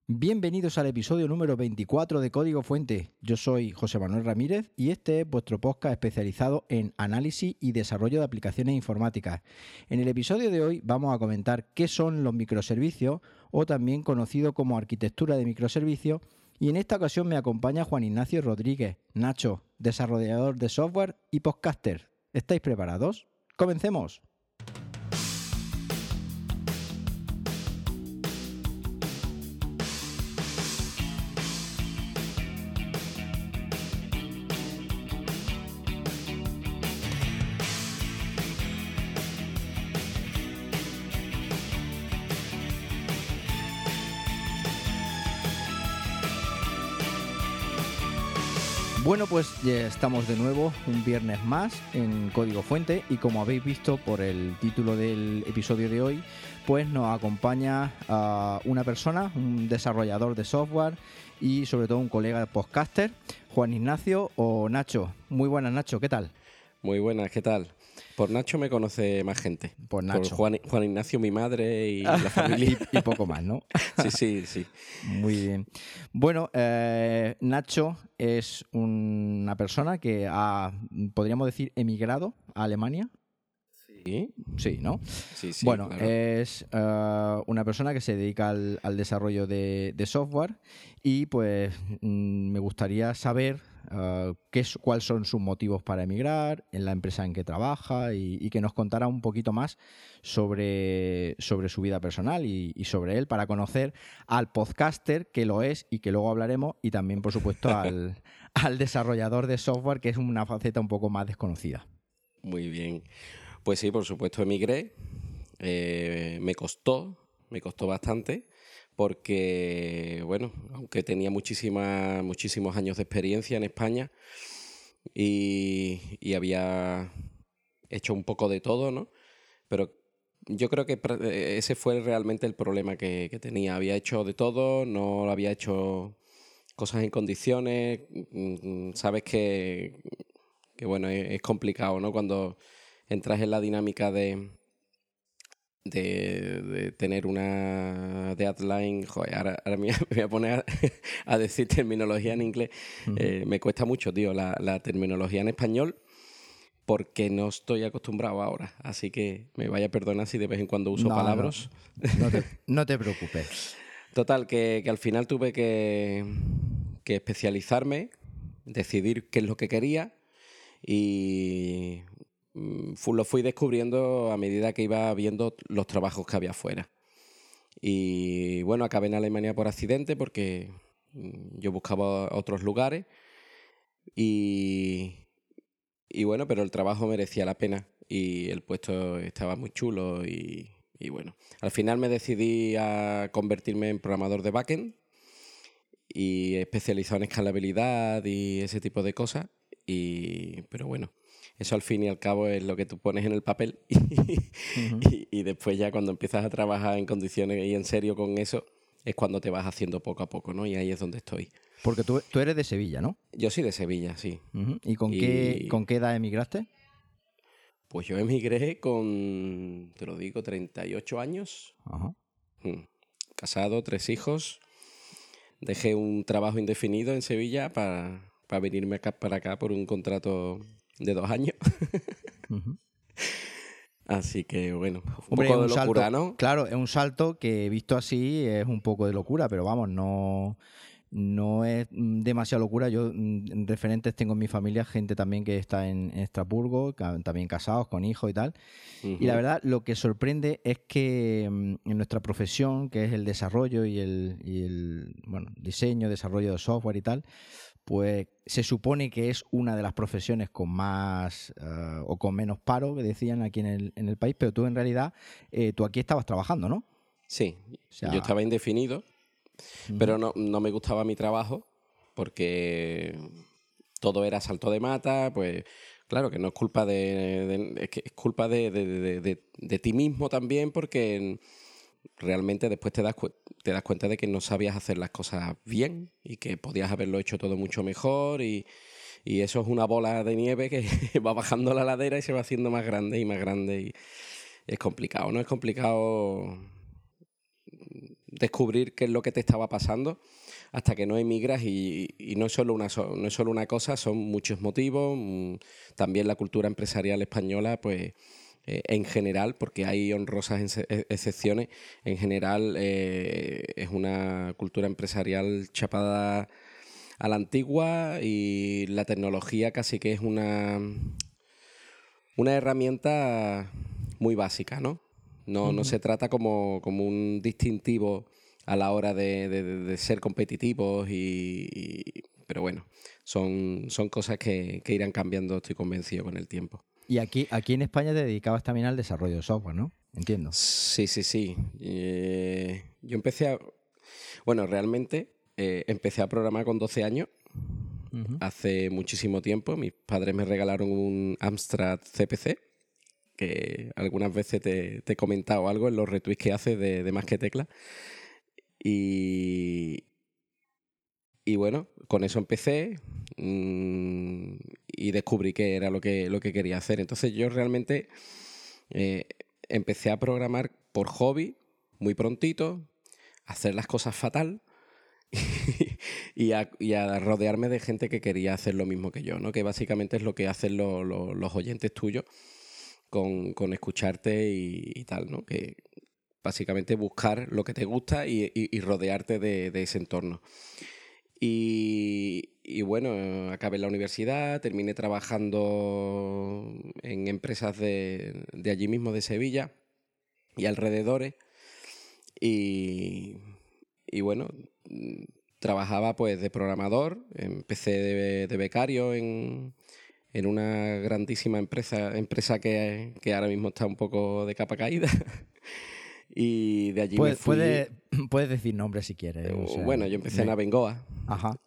Bienvenidos al episodio número 24 de Código Fuente. Yo soy José Manuel Ramírez y este es vuestro podcast especializado en análisis y desarrollo de aplicaciones informáticas. En el episodio de hoy vamos a comentar qué son los microservicios, o también conocido como arquitectura de microservicios, y en esta ocasión me acompaña Juan Ignacio Rodríguez, Nacho, desarrollador de software y podcaster. ¿Estáis preparados? ¡Comencemos! Bueno, pues ya estamos de nuevo un viernes más en Código Fuente y como habéis visto por el título del episodio de hoy, pues nos acompaña una persona, un desarrollador de software y sobre todo un colega de podcaster, Juan Ignacio o Nacho. Muy buenas, Nacho, ¿qué tal? Muy buenas, ¿qué tal? Por Nacho me conoce más gente. Por Nacho. Por Juan Ignacio, mi madre y la familia. y poco más, ¿no? Sí. Muy bien. Bueno, Nacho es una persona que ha, podríamos decir, emigrado a Alemania. Sí. Sí, ¿no? Sí, Bueno, claro. es una persona que se dedica al desarrollo de software y pues me gustaría saber cuáles son sus motivos para emigrar, en la empresa en que trabaja y que nos contara un poquito más sobre su vida personal y sobre él para conocer al podcaster que lo es y que luego hablaremos y también, por supuesto, al desarrollador de software, que es una faceta un poco más desconocida. Muy bien. Pues sí, por supuesto emigré. Me costó bastante porque, bueno, aunque tenía muchísimos años de experiencia en España y había hecho un poco de todo, ¿no? Pero yo creo que ese fue realmente el problema que tenía. Había hecho de todo, no había hecho cosas en condiciones. Sabes que bueno, es complicado, ¿no? Cuando entras en la dinámica de tener una deadline. Joder, ahora me voy a poner a decir terminología en inglés. Me cuesta mucho, tío, la terminología en español porque no estoy acostumbrado ahora. Así que me vaya a perdonar si de vez en cuando uso palabras. No te preocupes. Total, que al final tuve que especializarme, decidir qué es lo que quería y lo fui descubriendo a medida que iba viendo los trabajos que había afuera. Y bueno, acabé en Alemania por accidente porque yo buscaba otros lugares y bueno, pero el trabajo merecía la pena y el puesto estaba muy chulo y bueno. Al final me decidí a convertirme en programador de backend y especializado en escalabilidad y ese tipo de cosas. Pero bueno, eso al fin y al cabo es lo que tú pones en el papel y después ya cuando empiezas a trabajar en condiciones y en serio con eso es cuando te vas haciendo poco a poco, ¿no? Y ahí es donde estoy. Porque tú eres de Sevilla, ¿no? Yo soy de Sevilla, sí. ¿Y con qué edad emigraste? Pues yo emigré con, te lo digo, 38 años. Ajá. Casado, 3 hijos. Dejé un trabajo indefinido en Sevilla para venirme para acá por un contrato de 2 años. Así que, bueno, un poco de locura, salto, ¿no? Claro, es un salto que visto así es un poco de locura, pero vamos, no es demasiada locura. Yo referentes tengo en mi familia gente también que está en Estrasburgo, también casados, con hijos y tal. Y la verdad, lo que sorprende es que en nuestra profesión, que es el desarrollo y el diseño, desarrollo de software y tal, pues se supone que es una de las profesiones con más o con menos paro, que decían aquí en el país, pero tú en realidad, tú aquí estabas trabajando, ¿no? Sí, O sea, yo estaba indefinido, pero no me gustaba mi trabajo porque todo era salto de mata, pues claro que no es culpa es que es culpa de ti mismo también porque realmente después te das cuenta de que no sabías hacer las cosas bien y que podías haberlo hecho todo mucho mejor y eso es una bola de nieve que va bajando la ladera y se va haciendo más grande y más grande y es complicado, ¿no? Es complicado descubrir qué es lo que te estaba pasando hasta que no emigras y no es solo no es solo una cosa, son muchos motivos. También la cultura empresarial española, pues en general, porque hay honrosas excepciones, en general es una cultura empresarial chapada a la antigua y la tecnología casi que es una herramienta muy básica, ¿no? No se trata como un distintivo a la hora de ser competitivos, pero bueno, son cosas que irán cambiando, estoy convencido, con el tiempo. Y aquí en España te dedicabas también al desarrollo de software, ¿no? Entiendo. Sí. Yo bueno, realmente empecé a programar con 12 años, hace muchísimo tiempo. Mis padres me regalaron un Amstrad CPC, que algunas veces te he comentado algo en los retweets que haces de Más que Tecla. Y bueno, con eso empecé y descubrí que era lo que quería hacer. Entonces yo realmente empecé a programar por hobby muy prontito, a hacer las cosas fatal y a rodearme de gente que quería hacer lo mismo que yo, ¿no? Que básicamente es lo que hacen los oyentes tuyos con escucharte y tal, ¿no? Que básicamente buscar lo que te gusta y rodearte de ese entorno. Y bueno, acabé en la universidad, terminé trabajando en empresas de allí mismo, de Sevilla y alrededores. Y bueno, trabajaba pues de programador, empecé de becario en una grandísima empresa que ahora mismo está un poco de capa caída. Y de allí me fui. Puedes decir nombres si quieres. O sea, Bueno, yo empecé en Abengoa. Ajá.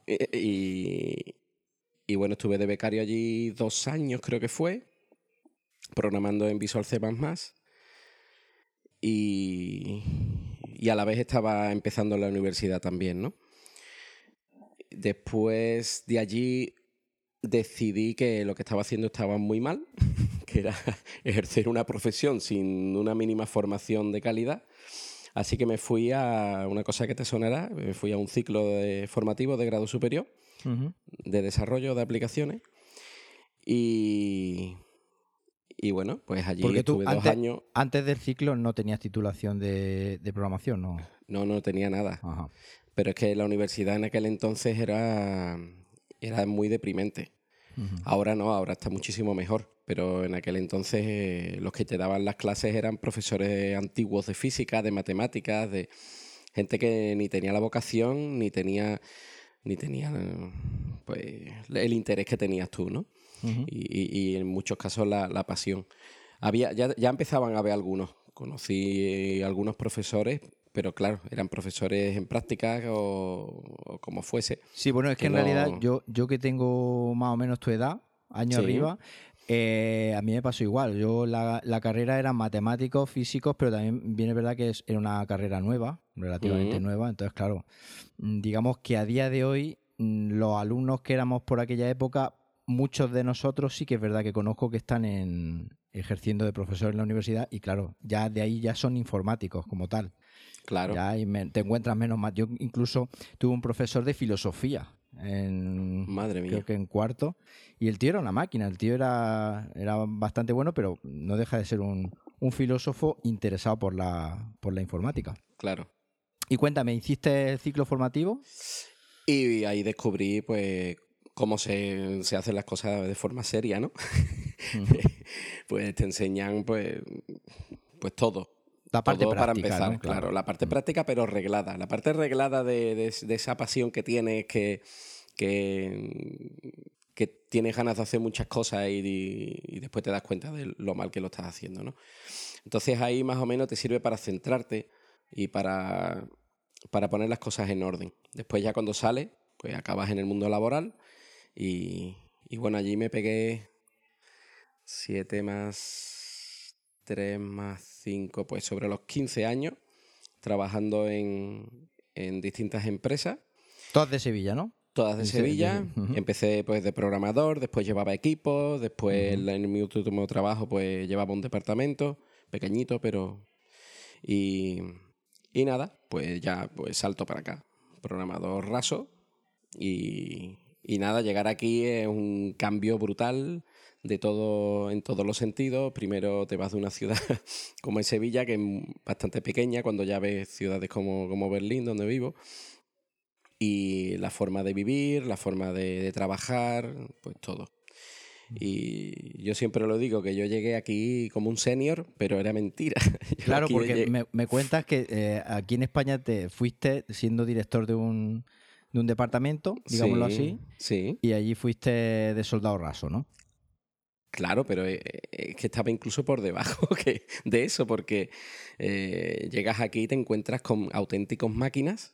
Y bueno, estuve de becario allí 2 años, creo que fue, programando en Visual C++. Y a la vez estaba empezando en la universidad también, ¿no? Después de allí decidí que lo que estaba haciendo estaba muy mal, que era ejercer una profesión sin una mínima formación de calidad. Así que me fui a una cosa que te sonará, me fui a un ciclo formativo de grado superior, de desarrollo de aplicaciones. Y bueno, pues allí Porque tú estuve 2 años. Antes del ciclo no tenías titulación de programación, ¿no? No tenía nada. Ajá. Pero es que la universidad en aquel entonces era muy deprimente. Ahora no, ahora está muchísimo mejor. Pero en aquel entonces los que te daban las clases eran profesores antiguos de física, de matemáticas, de gente que ni tenía la vocación, ni tenía pues el interés que tenías tú, ¿no? Y en muchos casos la pasión. Ya empezaban a haber algunos. Conocí algunos profesores, pero claro, eran profesores en prácticas o como fuese. Sí, bueno, es que en realidad yo que tengo más o menos tu edad, año Sí. arriba, a mí me pasó igual. Yo la carrera era matemáticos, físicos, pero también viene verdad que era una carrera nueva, relativamente nueva. Entonces, claro, digamos que a día de hoy los alumnos que éramos por aquella época, muchos de nosotros sí que es verdad que conozco que están ejerciendo de profesor en la universidad y claro, ya de ahí ya son informáticos como tal. Claro. Ya te encuentras menos más. Yo incluso tuve un profesor de filosofía Madre mía. creo que en cuarto, y el tío era una máquina, el tío era bastante bueno, pero no deja de ser un filósofo interesado por la informática. Claro. Y cuéntame, ¿hiciste el ciclo formativo? Y ahí descubrí, pues, cómo se hacen las cosas de forma seria, ¿no? Pues te enseñan, pues todo. La parte Todo para práctica, empezar, ¿no? claro. La parte práctica, pero reglada. La parte reglada de esa pasión que tienes, que tienes ganas de hacer muchas cosas y después te das cuenta de lo mal que lo estás haciendo, ¿no? Entonces ahí más o menos te sirve para centrarte y para poner las cosas en orden. Después ya cuando sales, pues acabas en el mundo laboral y bueno, allí me pegué 7 más 3 más 5, pues sobre los 15 años, trabajando en distintas empresas. Todas de Sevilla, ¿no? Todas de Sevilla. Empecé pues de programador, después llevaba equipos, después en mi último trabajo pues llevaba un departamento, pequeñito, pero... Y nada, pues ya pues salto para acá. Programador raso y nada, llegar aquí es un cambio brutal de todo en todos los sentidos. Primero te vas de una ciudad como es Sevilla, que es bastante pequeña, cuando ya ves ciudades como Berlín, donde vivo, y la forma de vivir, la forma de trabajar, pues todo. Y yo siempre lo digo, que yo llegué aquí como un senior, pero era mentira. Claro, porque me cuentas que aquí en España te fuiste siendo director de un departamento, digámoslo así, sí. y allí fuiste de soldado raso, ¿no? Claro, pero es que estaba incluso por debajo de eso, porque llegas aquí y te encuentras con auténticos máquinas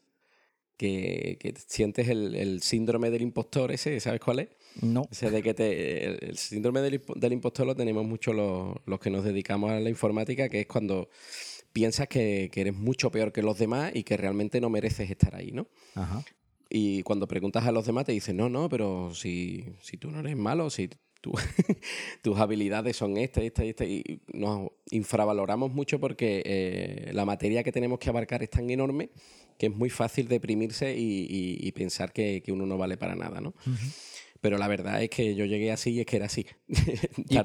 que sientes el síndrome del impostor ese, ¿sabes cuál es? No. O sea, de que el síndrome del impostor lo tenemos mucho los que nos dedicamos a la informática, que es cuando piensas que eres mucho peor que los demás y que realmente no mereces estar ahí, ¿no? Ajá. Y cuando preguntas a los demás te dicen, no, pero si tú no eres malo, si tus habilidades son estas, y nos infravaloramos mucho porque la materia que tenemos que abarcar es tan enorme que es muy fácil deprimirse y pensar que uno no vale para nada, ¿no? Uh-huh. Pero la verdad es que yo llegué así y es que era así. ¿Y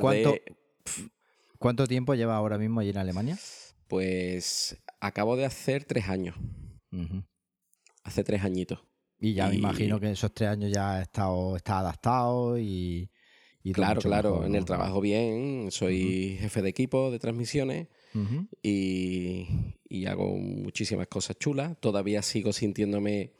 cuánto tiempo llevas ahora mismo allí en Alemania? Pues acabo de hacer 3 años. Uh-huh. Hace 3 añitos. Y ya me imagino que en esos 3 años ya está adaptado y claro, mejor, en ¿no? el trabajo bien, soy jefe de equipo de transmisiones Uh-huh. y hago muchísimas cosas chulas. Todavía sigo sintiéndome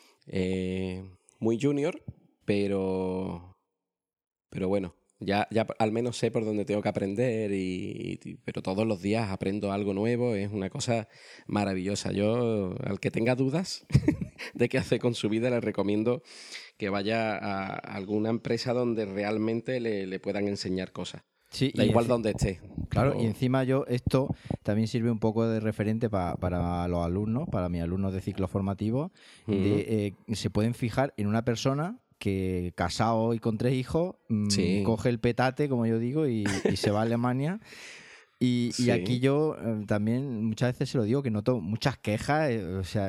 muy junior, pero bueno, ya al menos sé por dónde tengo que aprender, pero todos los días aprendo algo nuevo, es una cosa maravillosa. Yo, al que tenga dudas de qué hace con su vida, le recomiendo que vaya a alguna empresa donde realmente le puedan enseñar cosas. Sí, da igual donde esté. Claro, pero... y encima esto también sirve un poco de referente para los alumnos, para mis alumnos de ciclo formativo, se pueden fijar en una persona que casado y con 3 hijos coge el petate, como yo digo, y se va a Alemania. Y aquí yo también muchas veces se lo digo, que noto muchas quejas, o sea,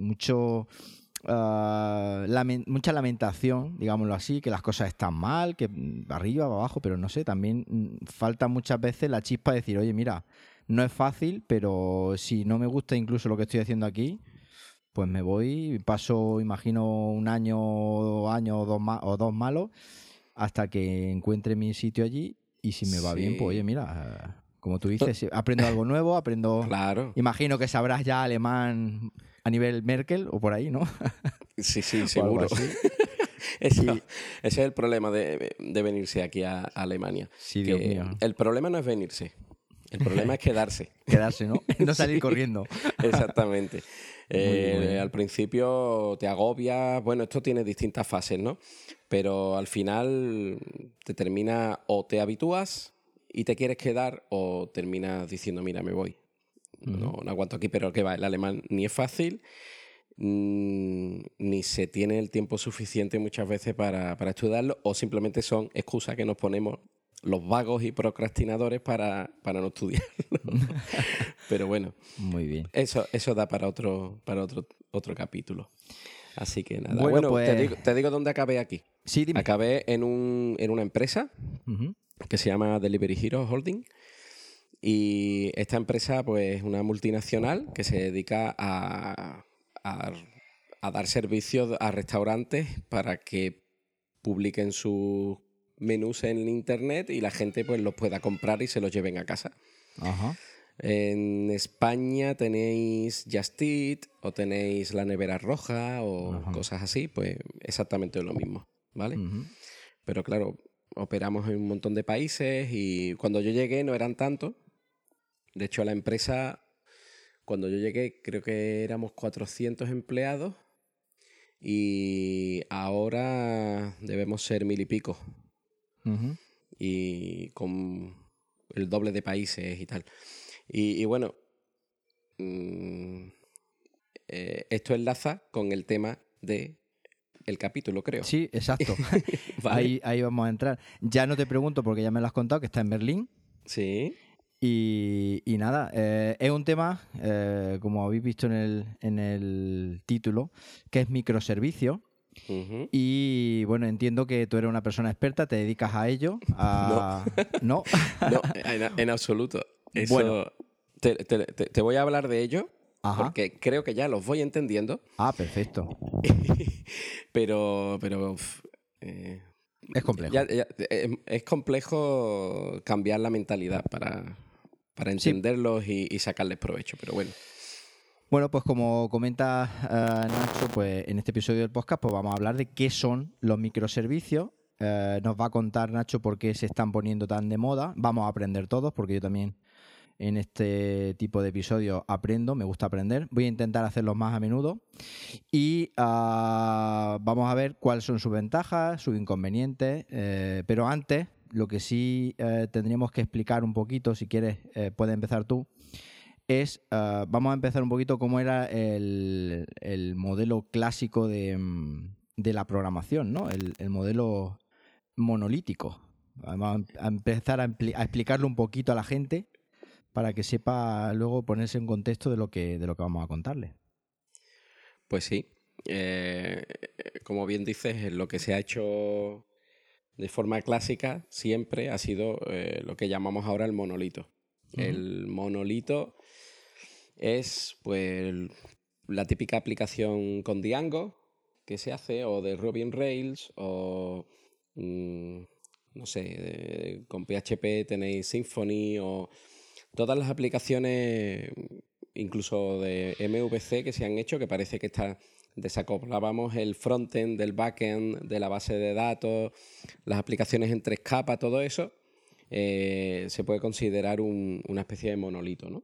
mucha lamentación, digámoslo así, que las cosas están mal, que arriba, abajo, pero no sé, también falta muchas veces la chispa de decir, oye, mira, no es fácil, pero si no me gusta incluso lo que estoy haciendo aquí, pues me voy, paso, imagino, un año o dos malos, hasta que encuentre mi sitio allí, y si me va bien, pues oye, mira, como tú dices, aprendo algo nuevo, Claro. Imagino que sabrás ya alemán a nivel Merkel o por ahí, ¿no? Sí, seguro. Ese es el problema de venirse aquí a Alemania. Sí, Dios mío. El problema no es venirse, el problema es quedarse. Quedarse, ¿no? No salir corriendo. Exactamente. Al principio te agobias, bueno, esto tiene distintas fases, ¿no? Pero al final o te habitúas y te quieres quedar, o terminas diciendo, mira, me voy. No aguanto aquí, pero que va, el alemán ni es fácil, ni se tiene el tiempo suficiente muchas veces para estudiarlo, o simplemente son excusas que nos ponemos los vagos y procrastinadores para no estudiarlo. Pero bueno, muy bien. Eso da para otro capítulo. Así que nada. Bueno, pues... te digo dónde acabé aquí. Sí, dime. Acabé en una empresa que se llama Delivery Hero Holding. Y esta empresa, pues, es una multinacional que se dedica a dar servicios a restaurantes para que publiquen sus menús en internet y la gente pues los pueda comprar y se los lleven a casa. Ajá. En España tenéis Just Eat o tenéis la nevera roja o cosas así, pues exactamente lo mismo, ¿vale? Pero claro, operamos en un montón de países y cuando yo llegué no eran tantos. De hecho, la empresa, cuando yo llegué, creo que éramos 400 empleados y ahora debemos ser 1000 y pico. Y con el doble de países y tal. Y bueno, esto enlaza con el tema del capítulo, creo. Sí, exacto. ¿Vale? Ahí vamos a entrar. Ya no te pregunto porque ya me lo has contado, que está en Berlín. Sí. Y nada, es un tema, como habéis visto en el título, que es microservicio. Ujú. Y bueno, entiendo que tú eres una persona experta, te dedicas a ello. No, ¿No? no, en absoluto. Bueno, Eso, te voy a hablar de ello ajá. porque creo que ya los voy entendiendo, Ah, perfecto. pero eh, Es complejo. es complejo cambiar la mentalidad para Sí. entenderlos y sacarles provecho, pero bueno. Bueno, pues como comenta Nacho, pues en este episodio del podcast pues vamos a hablar de qué son los microservicios. Nos va a contar Nacho por qué se están poniendo tan de moda. Vamos a aprender todos, porque yo también en este tipo de episodios aprendo, me gusta aprender. Voy a intentar hacerlos más a menudo. Y vamos a ver cuáles son sus ventajas, sus inconvenientes. Pero antes, lo que sí tendríamos que explicar un poquito, si quieres, puedes empezar tú, vamos a empezar un poquito cómo era el modelo clásico de la programación, ¿no? El modelo monolítico. Vamos a empezar a explicarlo un poquito a la gente para que sepa luego ponerse en contexto de lo que vamos a contarle. Pues sí. Eh, Como bien dices, lo que se ha hecho de forma clásica siempre ha sido lo que llamamos ahora el monolito. Ujú. El monolito es pues la típica aplicación con Django que se hace, o de Ruby on Rails, o mm, no sé, con PHP tenéis Symfony, o todas las aplicaciones, incluso de MVC que se han hecho, que parece que desacoplábamos el frontend del backend, de la base de datos, las aplicaciones en tres capas, todo eso, se puede considerar una especie de monolito, ¿no?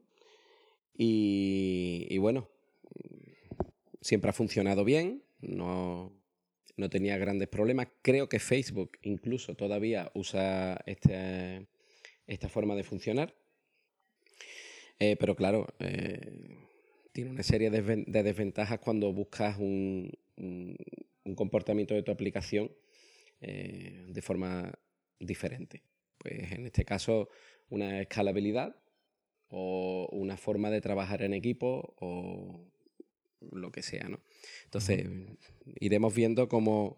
Y bueno, siempre ha funcionado bien, no tenía grandes problemas. Creo que Facebook incluso todavía usa esta forma de funcionar. Pero claro, tiene una serie de desventajas cuando buscas un comportamiento de tu aplicación de forma diferente. Pues en este caso, una escalabilidad o una forma de trabajar en equipo o lo que sea, ¿no? Ujú. Entonces, iremos viendo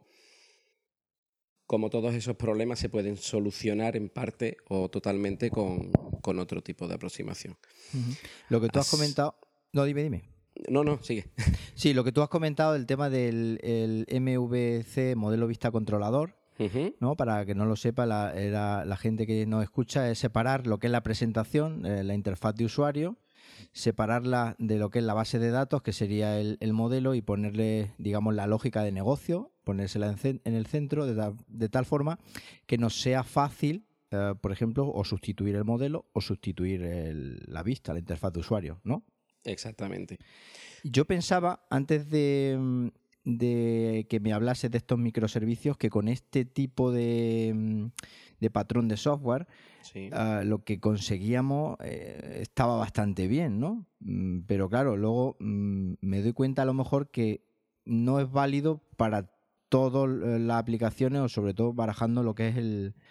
cómo todos esos problemas se pueden solucionar en parte o totalmente con otro tipo de aproximación. Ujú. Lo que tú has As- comentado... No, dime. No, no, sigue. Sí, lo que tú has comentado, el tema del el MVC, modelo vista controlador, Ujú. ¿no? Para que no lo sepa la gente que nos escucha, es separar lo que es la presentación, la interfaz de usuario, separarla de lo que es la base de datos, que sería el modelo, y ponerle, digamos, la lógica de negocio, ponérsela en el centro de tal forma que nos sea fácil, por ejemplo, o sustituir el modelo o sustituir la vista, la interfaz de usuario, ¿no? Exactamente. Yo pensaba, antes de que me hablases de estos microservicios, que con este tipo de patrón de software, Sí. lo que conseguíamos estaba bastante bien, ¿no? Pero claro, luego me doy cuenta a lo mejor que no es válido para todas las aplicaciones, o sobre todo barajando lo que es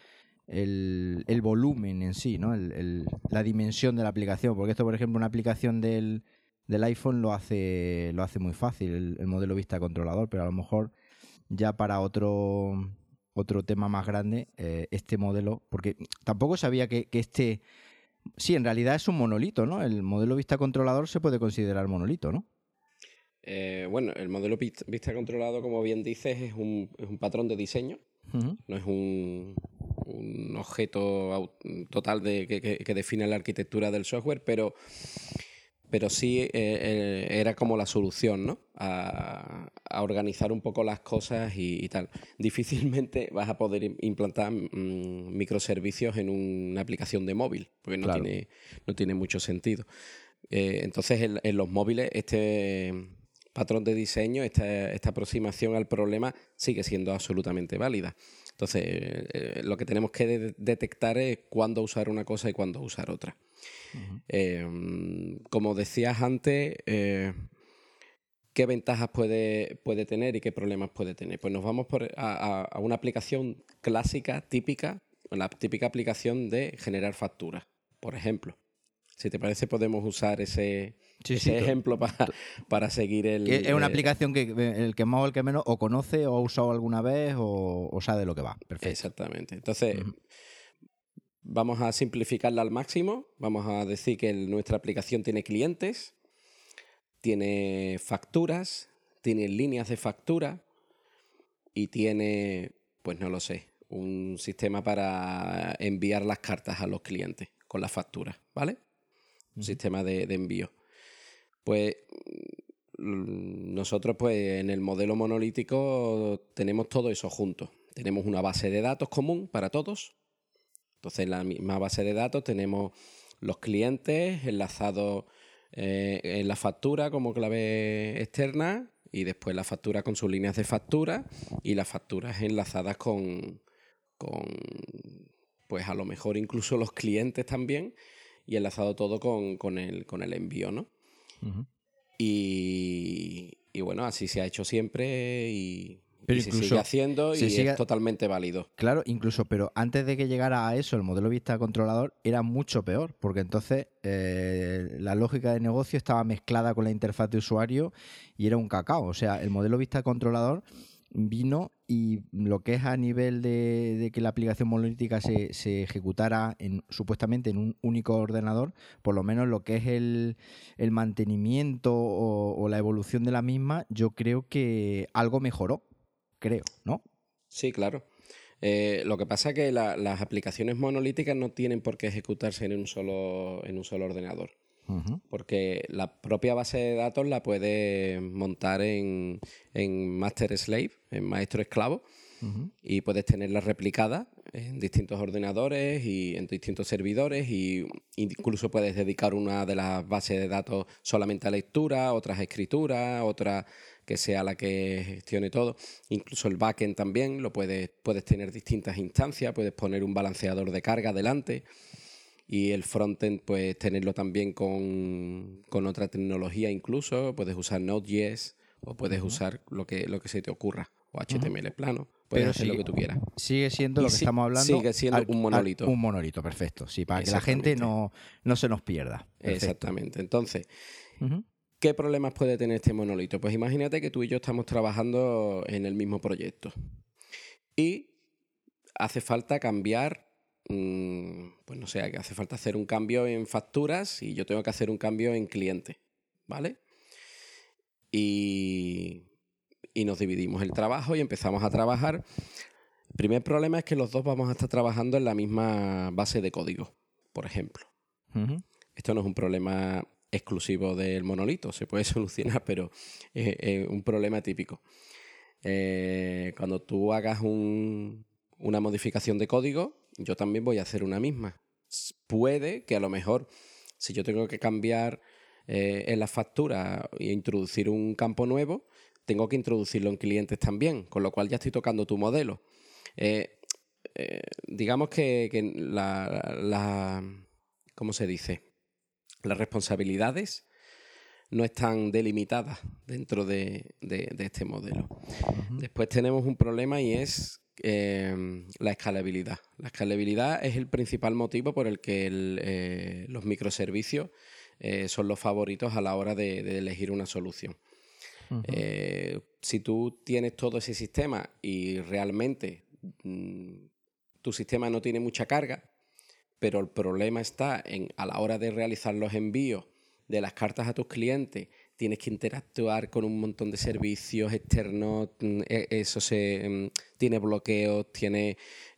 el volumen en sí, ¿no? La dimensión de la aplicación. Porque esto, por ejemplo, una aplicación del iPhone lo hace muy fácil, el modelo vista controlador, pero a lo mejor ya para otro tema más grande, este modelo, porque tampoco sabía que este... Sí, en realidad es un monolito, ¿no? El modelo vista controlador se puede considerar monolito, ¿no? Bueno, el modelo vista controlado, como bien dices, es un patrón de diseño, Ujú. no es un objeto total que define la arquitectura del software, pero sí era como la solución, ¿no? A organizar un poco las cosas y tal. Difícilmente vas a poder implantar microservicios en una aplicación de móvil, porque Claro. no tiene mucho sentido. Entonces, en los móviles, este patrón de diseño, esta aproximación al problema sigue siendo absolutamente válida. Entonces, lo que tenemos que detectar es cuándo usar una cosa y cuándo usar otra. Ujú. Como decías antes, ¿qué ventajas puede tener y qué problemas puede tener? Pues nos vamos a una aplicación clásica, típica, la típica aplicación de generar facturas. por ejemplo. Si te parece, podemos usar ese ejemplo para seguir es una aplicación que el que más o el que menos o conoce o ha usado alguna vez o sabe de lo que va. Perfecto. Exactamente. Entonces, vamos a simplificarla al máximo. Vamos a decir que nuestra aplicación tiene clientes, tiene facturas, tiene líneas de factura y tiene, pues no lo sé, un sistema para enviar las cartas a los clientes con las facturas, ¿vale? Un sistema de envío. Pues nosotros pues en el modelo monolítico tenemos todo eso junto. Tenemos una base de datos común para todos. Entonces en la misma base de datos tenemos los clientes enlazados en la factura como clave externa y después la factura con sus líneas de factura y las facturas enlazadas con pues a lo mejor incluso los clientes también y enlazado todo con el envío, ¿no? Uh-huh. Y bueno, así se ha hecho siempre y se sigue haciendo es totalmente válido. Claro, incluso, pero antes de que llegara a eso, el modelo vista controlador era mucho peor, porque entonces la lógica de negocio estaba mezclada con la interfaz de usuario y era un cacao. O sea, el modelo vista controlador vino y lo que es a nivel de que la aplicación monolítica se ejecutara supuestamente en un único ordenador, por lo menos lo que es el mantenimiento o la evolución de la misma, yo creo que algo mejoró, creo, ¿no? Sí, claro. Lo que pasa es que las aplicaciones monolíticas no tienen por qué ejecutarse en un solo ordenador. Uh-huh. Porque la propia base de datos la puedes montar en Master Slave, en Maestro Esclavo, uh-huh, y puedes tenerla replicada en distintos ordenadores y en distintos servidores y incluso puedes dedicar una de las bases de datos solamente a lectura, otras a escritura, otra que sea la que gestione todo. Incluso el backend también lo puedes tener distintas instancias, puedes poner un balanceador de carga delante. Y el frontend, pues tenerlo también con otra tecnología incluso. Puedes usar Node.js o puedes usar lo que se te ocurra. O HTML plano. Puedes hacer lo que tú quieras. Sigue siendo lo que estamos hablando. Sigue siendo un monolito. Un monolito, perfecto. Sí, para que la gente no se nos pierda. Perfecto. Exactamente. Entonces, ¿qué problemas puede tener este monolito? Pues imagínate que tú y yo estamos trabajando en el mismo proyecto. Y hace falta cambiar... pues no sé, hace falta hacer un cambio en facturas y yo tengo que hacer un cambio en cliente, ¿vale? Y nos dividimos el trabajo y empezamos a trabajar. El primer problema es que los dos vamos a estar trabajando en la misma base de código, por ejemplo. Uh-huh. Esto no es un problema exclusivo del monolito, se puede solucionar, pero es un problema típico. Cuando tú hagas una modificación de código, yo también voy a hacer una misma. Puede que a lo mejor, si yo tengo que cambiar en la factura e introducir un campo nuevo, tengo que introducirlo en clientes también, con lo cual ya estoy tocando tu modelo. Digamos que ¿cómo se dice? Las responsabilidades no están delimitadas dentro de este modelo. Uh-huh. Después tenemos un problema y es la escalabilidad. La escalabilidad es el principal motivo por el que los microservicios son los favoritos a la hora de elegir una solución. Uh-huh. Si tú tienes todo ese sistema y realmente tu sistema no tiene mucha carga, pero el problema está a la hora de realizar los envíos de las cartas a tus clientes, tienes que interactuar con un montón de servicios externos, eso tiene bloqueos, tiene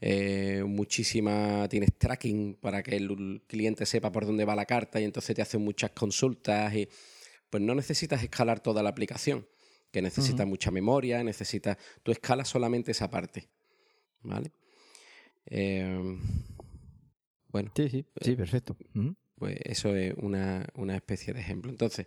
tienes tracking para que el cliente sepa por dónde va la carta y entonces te hacen muchas consultas y pues no necesitas escalar toda la aplicación, que necesita mucha memoria, tú escalas solamente esa parte, ¿vale? Bueno. Sí, perfecto. Uh-huh. Pues eso es una especie de ejemplo. Entonces,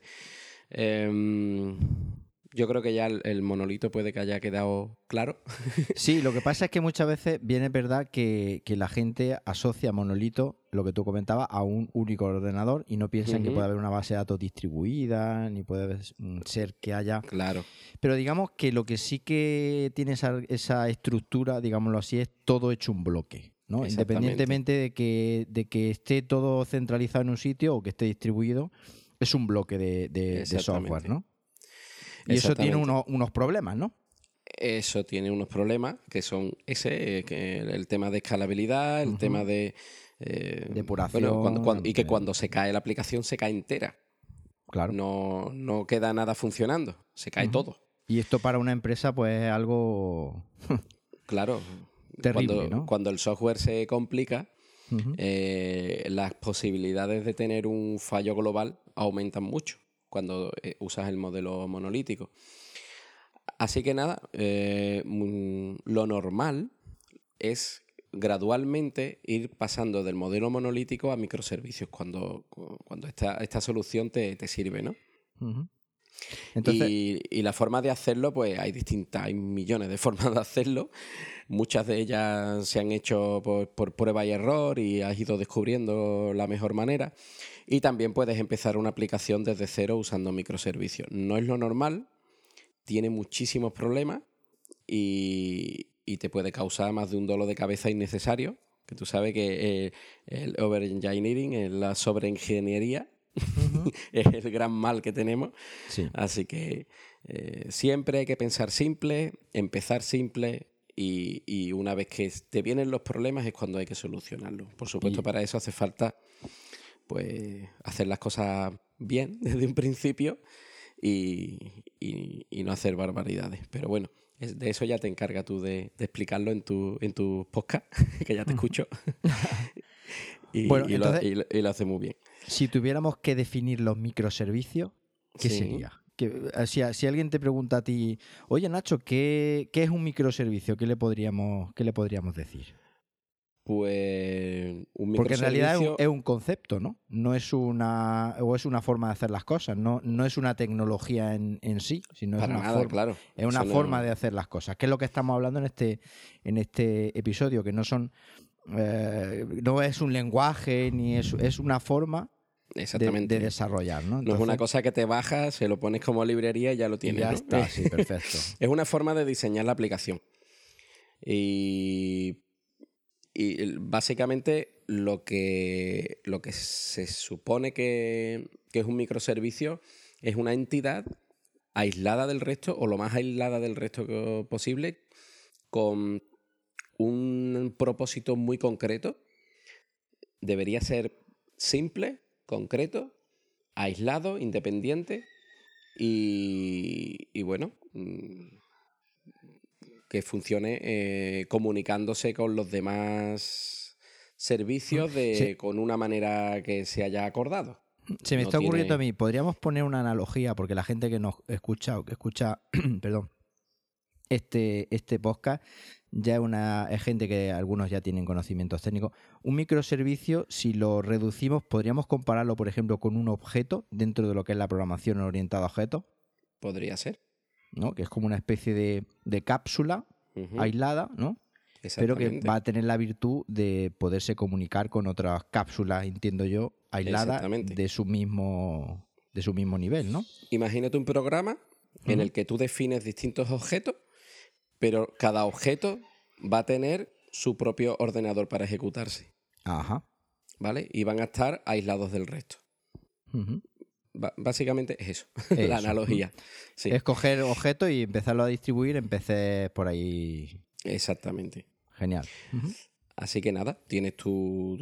yo creo que ya el monolito puede que haya quedado claro. Sí, lo que pasa es que muchas veces viene verdad que la gente asocia monolito, lo que tú comentabas, a un único ordenador y no piensan que puede haber una base de datos distribuida, ni puede ser que haya... Claro. Pero digamos que lo que sí que tiene esa estructura, digámoslo así, es todo hecho un bloque. ¿no? Exactamente. Independientemente de que esté todo centralizado en un sitio o que esté distribuido, es un bloque de software, ¿no? Y eso tiene unos problemas, ¿no? Eso tiene unos problemas que son que el tema de escalabilidad, el tema de depuración. y que cuando se cae la aplicación se cae entera. Claro. No queda nada funcionando, se cae todo. Y esto para una empresa pues es algo Claro. terrible, ¿no? Cuando el software se complica, las posibilidades de tener un fallo global aumentan mucho cuando usas el modelo monolítico. Así que nada, lo normal es gradualmente ir pasando del modelo monolítico a microservicios cuando esta solución te sirve, ¿no? Entonces, y la forma de hacerlo, pues hay millones de formas de hacerlo. Muchas de ellas se han hecho por prueba y error y has ido descubriendo la mejor manera. Y también puedes empezar una aplicación desde cero usando microservicios. No es lo normal, tiene muchísimos problemas y te puede causar más de un dolor de cabeza innecesario. Que tú sabes que el overengineering, la sobreingeniería, es el gran mal que tenemos. Sí. Así que siempre hay que pensar simple, empezar simple y una vez que te vienen los problemas es cuando hay que solucionarlos. Por supuesto, para eso hace falta pues hacer las cosas bien desde un principio y no hacer barbaridades. Pero bueno, de eso ya te encargas tú de explicarlo en tu podcast, que ya te escucho. Y lo hace muy bien. Si tuviéramos que definir los microservicios, ¿qué sería? Si alguien te pregunta a ti, oye Nacho, ¿qué es un microservicio? ¿Qué le podríamos decir? Pues un microservicio... Porque en realidad es un concepto, ¿no? No es una forma de hacer las cosas, no es una tecnología en sí, sino Para es una nada, forma, claro. es una forma de hacer las cosas. Que es lo que estamos hablando en este episodio, que no son no es un lenguaje ni es una forma de desarrollar, ¿no? Entonces, no es una cosa que te bajas, se lo pones como librería y ya lo tienes. Y ya ¿no? está, sí, perfecto. Es una forma de diseñar la aplicación. Y básicamente lo que se supone que es un microservicio es una entidad aislada del resto o lo más aislada del resto posible con un propósito muy concreto. Debería ser simple, concreto, aislado, independiente y bueno, que funcione comunicándose con los demás servicios con una manera que se haya acordado. Se me está ocurriendo a mí, podríamos poner una analogía, porque la gente que nos escucha perdón, este podcast ya es gente que algunos ya tienen conocimientos técnicos. Un microservicio, si lo reducimos, podríamos compararlo, por ejemplo, con un objeto dentro de lo que es la programación orientada a objetos. Podría ser. ¿No? Que es como una especie de cápsula aislada, ¿no? Pero que va a tener la virtud de poderse comunicar con otras cápsulas, entiendo yo, aisladas de su mismo nivel, ¿no? Imagínate un programa en el que tú defines distintos objetos, pero cada objeto va a tener su propio ordenador para ejecutarse. Ajá. ¿Vale? Y van a estar aislados del resto. Básicamente es eso. La analogía. Sí. Es coger objetos y empezarlo a distribuir en PCs por ahí. Exactamente. Genial. Así que nada, tienes tu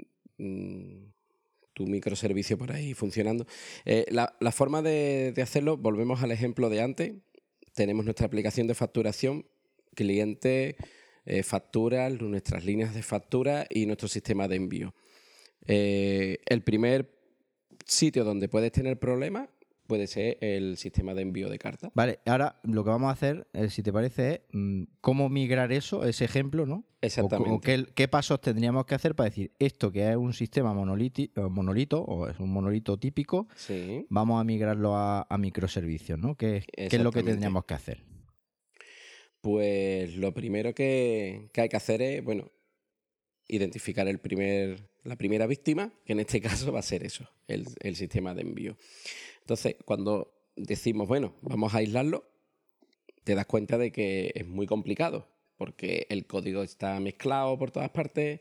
microservicio por ahí funcionando. La forma de hacerlo, volvemos al ejemplo de antes. Tenemos nuestra aplicación de facturación, cliente, facturas, nuestras líneas de factura y nuestro sistema de envío. El primer sitio donde puedes tener problemas puede ser el sistema de envío de cartas. Vale, ahora lo que vamos a hacer, si te parece, es cómo migrar ese ejemplo, ¿no? Exactamente. O qué pasos tendríamos que hacer para decir esto que es un sistema monolito o es un monolito típico, sí, vamos a migrarlo a microservicios, ¿no? ¿Qué es lo que tendríamos que hacer? Pues lo primero que hay que hacer es, bueno, identificar la primera víctima, que en este caso va a ser eso, el sistema de envío. Entonces, cuando decimos, bueno, vamos a aislarlo, te das cuenta de que es muy complicado. porque el código está mezclado por todas partes,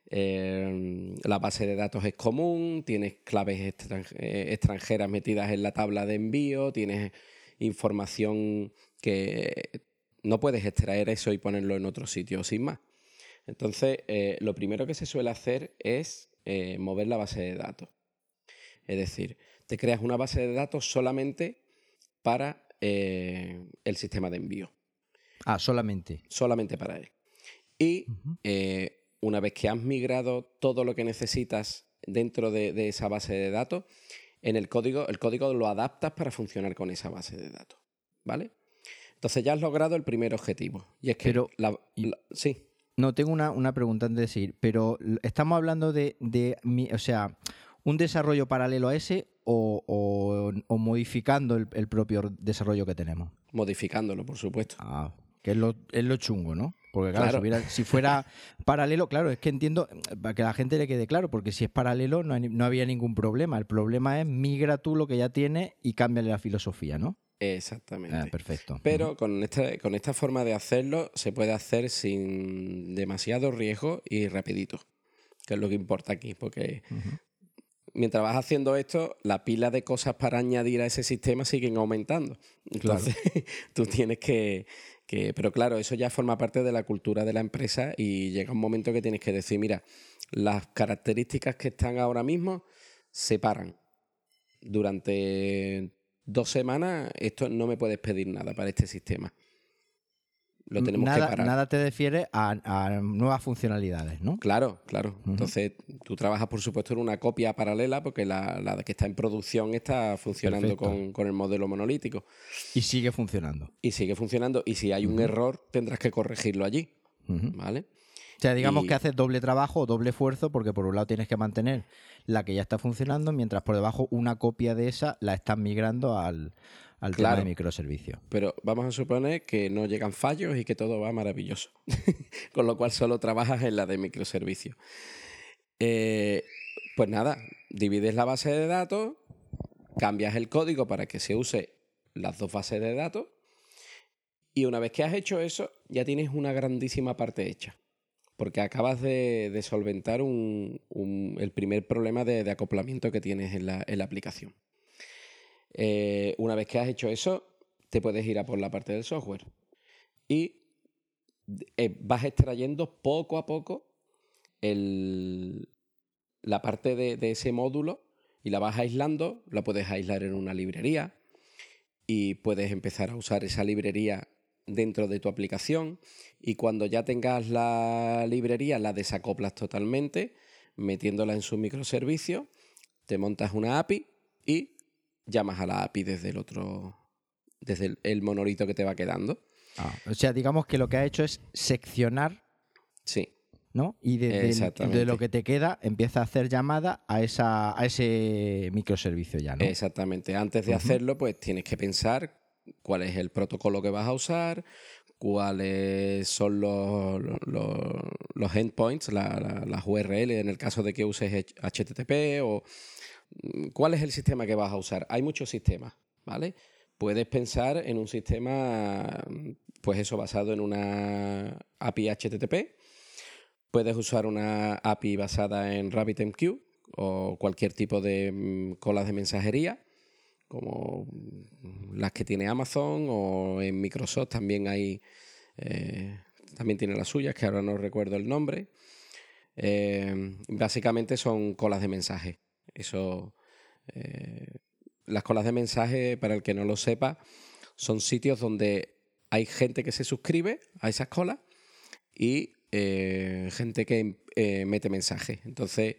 la base de datos es común, tienes claves extranjeras metidas en la tabla de envío, tienes información que no puedes extraer eso y ponerlo en otro sitio sin más. Entonces, lo primero que se suele hacer es mover la base de datos. Es decir, te creas una base de datos solamente para el sistema de envío. Solamente. Solamente para él. Y una vez que has migrado todo lo que necesitas dentro de esa base de datos, en el código lo adaptas para funcionar con esa base de datos. ¿Vale? Entonces ya has logrado el primer objetivo. Y es que sí. No, tengo una pregunta antes de seguir, pero ¿estamos hablando o sea, un desarrollo paralelo a ese o modificando el propio desarrollo que tenemos? Modificándolo, por supuesto. Que es lo chungo, ¿no? Porque claro, si fuera paralelo, claro, es que entiendo, para que a la gente le quede claro, porque si es paralelo no había ningún problema. El problema es migra tú lo que ya tienes y cámbiale la filosofía, ¿no? Exactamente. Perfecto. Pero con esta forma de hacerlo se puede hacer sin demasiado riesgo y rapidito, que es lo que importa aquí, porque mientras vas haciendo esto, la pila de cosas para añadir a ese sistema siguen aumentando. Entonces, tú tienes que... Pero claro, eso ya forma parte de la cultura de la empresa y llega un momento que tienes que decir, mira, las características que están ahora mismo se paran. Durante 2 semanas esto no me puedes pedir nada para este sistema. Lo tenemos que parar. Nada te refiere a nuevas funcionalidades, ¿no? Claro. Entonces, tú trabajas, por supuesto, en una copia paralela porque la que está en producción está funcionando con el modelo monolítico. Y sigue funcionando. Y si hay un error, tendrás que corregirlo allí. ¿Vale? O sea, digamos que haces doble trabajo o doble esfuerzo porque por un lado tienes que mantener la que ya está funcionando, mientras por debajo una copia de esa la estás migrando al tema de microservicios. Pero vamos a suponer que no llegan fallos y que todo va maravilloso. Con lo cual solo trabajas en la de microservicios. Pues nada, divides la base de datos, cambias el código para que se use las 2 bases de datos y una vez que has hecho eso ya tienes una grandísima parte hecha. Porque acabas de solventar el primer problema de acoplamiento que tienes en la aplicación. Una vez que has hecho eso, te puedes ir a por la parte del software. Y vas extrayendo poco a poco la parte de ese módulo y la vas aislando. La puedes aislar en una librería y puedes empezar a usar esa librería dentro de tu aplicación, y cuando ya tengas la librería la desacoplas totalmente metiéndola en su microservicio, te montas una API y llamas a la API desde el monolito que te va quedando. O sea, digamos que lo que ha hecho es seccionar, ¿no? Y de lo que te queda empieza a hacer llamada a ese microservicio ya, ¿no? Exactamente. Antes de hacerlo, pues tienes que pensar cuál es el protocolo que vas a usar, cuáles son los endpoints, las URL en el caso de que uses HTTP, o cuál es el sistema que vas a usar. Hay muchos sistemas, ¿vale? Puedes pensar en un sistema, pues eso, basado en una API HTTP. Puedes usar una API basada en RabbitMQ o cualquier tipo de colas de mensajería, como las que tiene Amazon, o en Microsoft también hay, también tiene las suyas, que ahora no recuerdo el nombre. Básicamente son colas de mensaje. Las colas de mensaje, para el que no lo sepa, son sitios donde hay gente que se suscribe a esas colas y gente que mete mensajes. Entonces,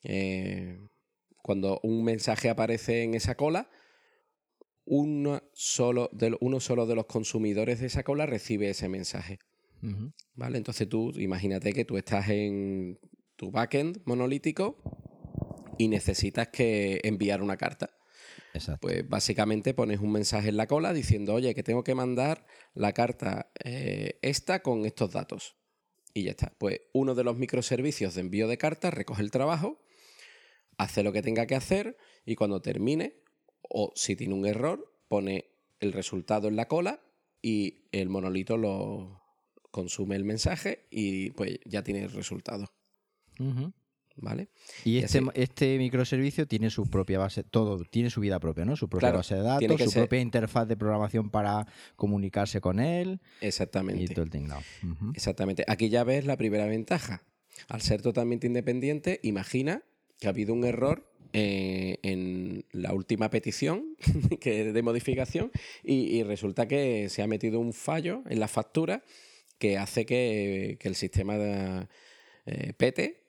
cuando un mensaje aparece en esa cola, uno solo de los consumidores de esa cola recibe ese mensaje. ¿Vale? Entonces tú imagínate que tú estás en tu backend monolítico y necesitas que enviar una carta. Exacto. Pues básicamente pones un mensaje en la cola diciendo, oye, que tengo que mandar la carta esta con estos datos. Y ya está. Pues uno de los microservicios de envío de cartas recoge el trabajo, hace lo que tenga que hacer y cuando termine, o si tiene un error, pone el resultado en la cola y el monolito lo consume el mensaje y pues ya tiene el resultado. Ujú. ¿Vale? Y Y así, este microservicio tiene su propia base, todo tiene su vida propia, ¿no? Su propia claro, base de tiene datos, que su ser propia interfaz de programación para comunicarse con él y exactamente. todo el tinglado. Ujú. Exactamente. Aquí ya ves la primera ventaja. Al ser totalmente independiente, imagina que ha habido un error en la última petición que es de modificación y resulta que se ha metido un fallo en la factura que hace que el sistema pete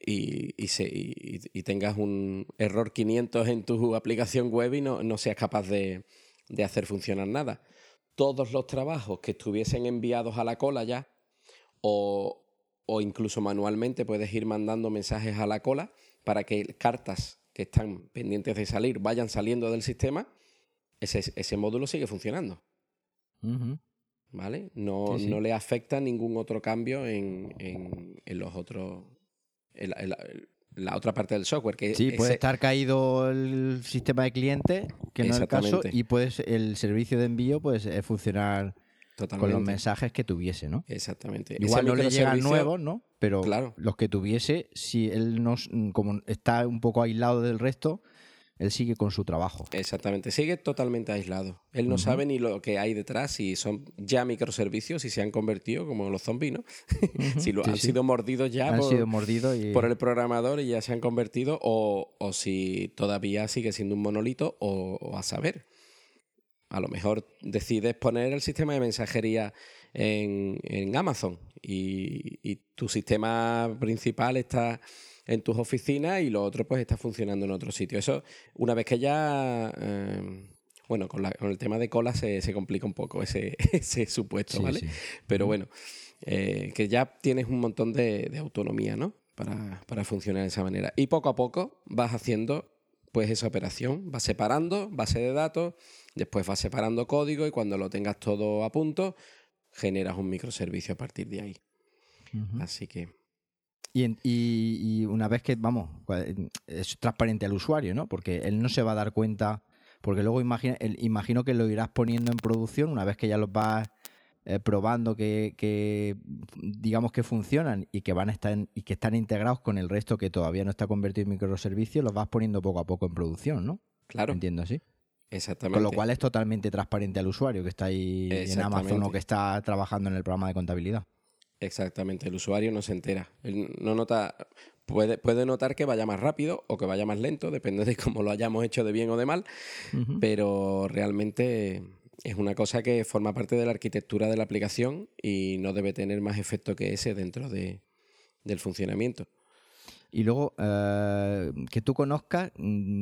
y tengas un error 500 en tu aplicación web y no seas capaz de hacer funcionar nada. Todos los trabajos que estuviesen enviados a la cola ya o, o incluso manualmente puedes ir mandando mensajes a la cola para que cartas que están pendientes de salir vayan saliendo del sistema, ese módulo sigue funcionando, Ujú. ¿vale? No, Sí, no sí. le afecta ningún otro cambio en los otros, la otra parte del software, que Sí, puede ese, estar caído el sistema de cliente, que no es el caso, exactamente, y el servicio de envío puede funcionar con los totalmente, mensajes que tuviese, ¿no? exactamente. Ese Igual no le llegan microservicio, nuevos, ¿no? Pero claro, los que tuviese, si él no, como está un poco aislado del resto, él sigue con su trabajo. exactamente, sigue totalmente aislado. Él no Ujú, sabe ni lo que hay detrás, si son ya microservicios, si se han convertido como los zombies, ¿no? Si ujú, sí, han sí. sido mordidos ya Han sido mordidos por y... el programador y ya se han convertido, o si todavía sigue siendo un monolito, o a saber. A lo mejor decides poner el sistema de mensajería en Amazon y tu sistema principal está en tus oficinas y lo otro pues está funcionando en otro sitio. Eso, una vez que ya... bueno, con el tema de cola se complica un poco ese supuesto, Sí, ¿vale? sí. Pero Ujú. bueno, que ya tienes un montón de autonomía, ¿no? Para funcionar de esa manera. Y poco a poco vas haciendo pues esa operación, vas separando base de datos, después vas separando código y cuando lo tengas todo a punto, generas un microservicio a partir de ahí. Ujú. Así que, Y una vez que, vamos, es transparente al usuario, ¿no? Porque él no se va a dar cuenta, porque luego imagino que lo irás poniendo en producción una vez que ya los vas probando digamos que funcionan y que van a estar y que están integrados con el resto que todavía no está convertido en microservicios, los vas poniendo poco a poco en producción, ¿no? claro, Entiendo así. Con lo exactamente, cual es totalmente transparente al usuario que está ahí en Amazon o que exactamente. está trabajando en el programa de contabilidad. Exactamente, el usuario no se entera. Él no nota, puede notar que vaya más rápido o que vaya más lento, depende de cómo lo hayamos hecho de bien o de mal, Ujú. pero realmente es una cosa que forma parte de la arquitectura de la aplicación y no debe tener más efecto que ese dentro del funcionamiento. Y luego, que tú conozcas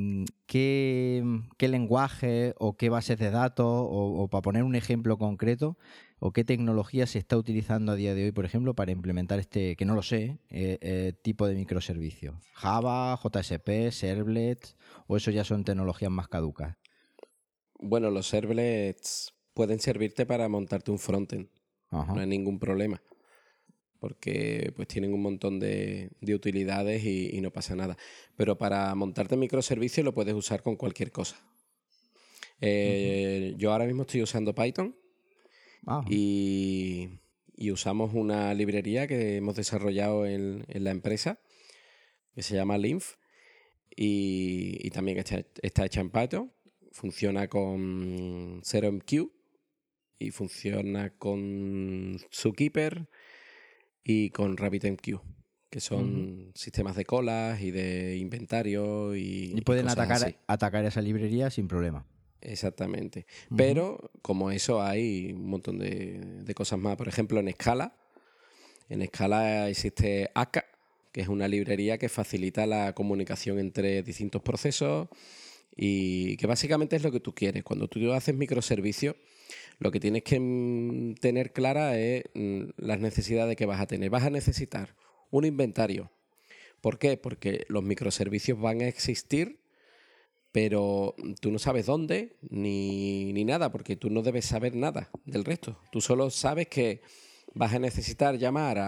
qué lenguaje o qué bases de datos, o para poner un ejemplo concreto, o qué tecnología se está utilizando a día de hoy, por ejemplo, para implementar que no lo sé, tipo de microservicio. Java, JSP, Servlet, o eso ya son tecnologías más caducas. Bueno, los servlets pueden servirte para montarte un frontend, no Ajá. hay ningún problema, porque pues tienen un montón de utilidades y no pasa nada. Pero para montarte microservicios lo puedes usar con cualquier cosa. Ujú. Yo ahora mismo estoy usando Python Ajá. y, y usamos una librería que hemos desarrollado en la empresa que se llama Lymph y también está hecha en Python. Funciona con ZeroMQ y funciona con Zookeeper y con RabbitMQ, que Ujú. son sistemas de colas y de inventario Y y pueden cosas así. atacar esa librería sin problema. Exactamente. Ujú. Pero como eso hay un montón de cosas más. Por ejemplo, en Scala existe akka, que es una librería que facilita la comunicación entre distintos procesos y que básicamente es lo que tú quieres. Cuando tú haces microservicios, lo que tienes que tener clara es las necesidades que vas a tener. Vas a necesitar un inventario. ¿Por qué? Porque los microservicios van a existir, pero tú no sabes dónde ni nada, porque tú no debes saber nada del resto. Tú solo sabes que vas a necesitar llamar